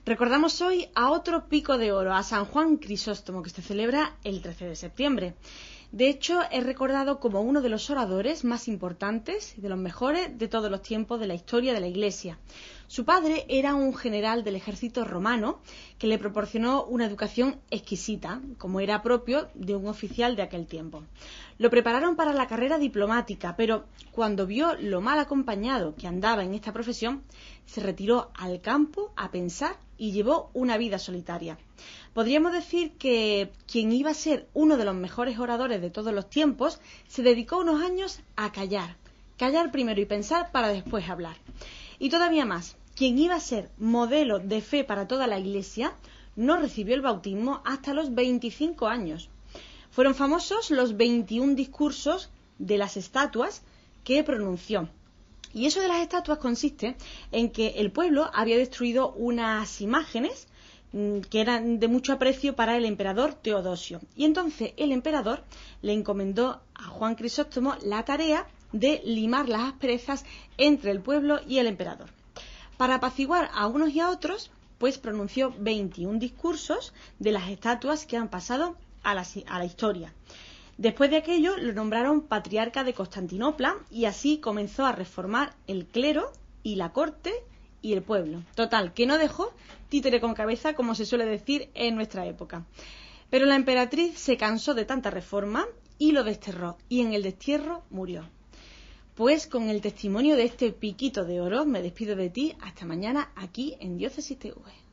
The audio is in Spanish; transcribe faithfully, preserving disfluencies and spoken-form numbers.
Recordamos hoy a otro pico de oro, a San Juan Crisóstomo, que se celebra el trece de septiembre. De hecho, es recordado como uno de los oradores más importantes y de los mejores de todos los tiempos de la historia de la Iglesia. Su padre era un general del ejército romano que le proporcionó una educación exquisita, como era propio de un oficial de aquel tiempo. Lo prepararon para la carrera diplomática, pero cuando vio lo mal acompañado que andaba en esta profesión, se retiró al campo a pensar y llevó una vida solitaria. Podríamos decir que quien iba a ser uno de los mejores oradores de todos los tiempos se dedicó unos años a callar, callar primero y pensar para después hablar. Y todavía más, quien iba a ser modelo de fe para toda la Iglesia no recibió el bautismo hasta los veinticinco años. Fueron famosos los veintiún discursos de las estatuas que pronunció. Y eso de las estatuas consiste en que el pueblo había destruido unas imágenes que eran de mucho aprecio para el emperador Teodosio. Y entonces el emperador le encomendó a Juan Crisóstomo la tarea de limar las asperezas entre el pueblo y el emperador. Para apaciguar a unos y a otros, pues pronunció veintiún discursos de las estatuas que han pasado a la, a la historia. Después de aquello lo nombraron patriarca de Constantinopla y así comenzó a reformar el clero y la corte y el pueblo. Total, que no dejó títere con cabeza, como se suele decir en nuestra época. Pero la emperatriz se cansó de tanta reforma y lo desterró, y en el destierro murió. Pues con el testimonio de este piquito de oro me despido de ti hasta mañana aquí en Diócesis T V.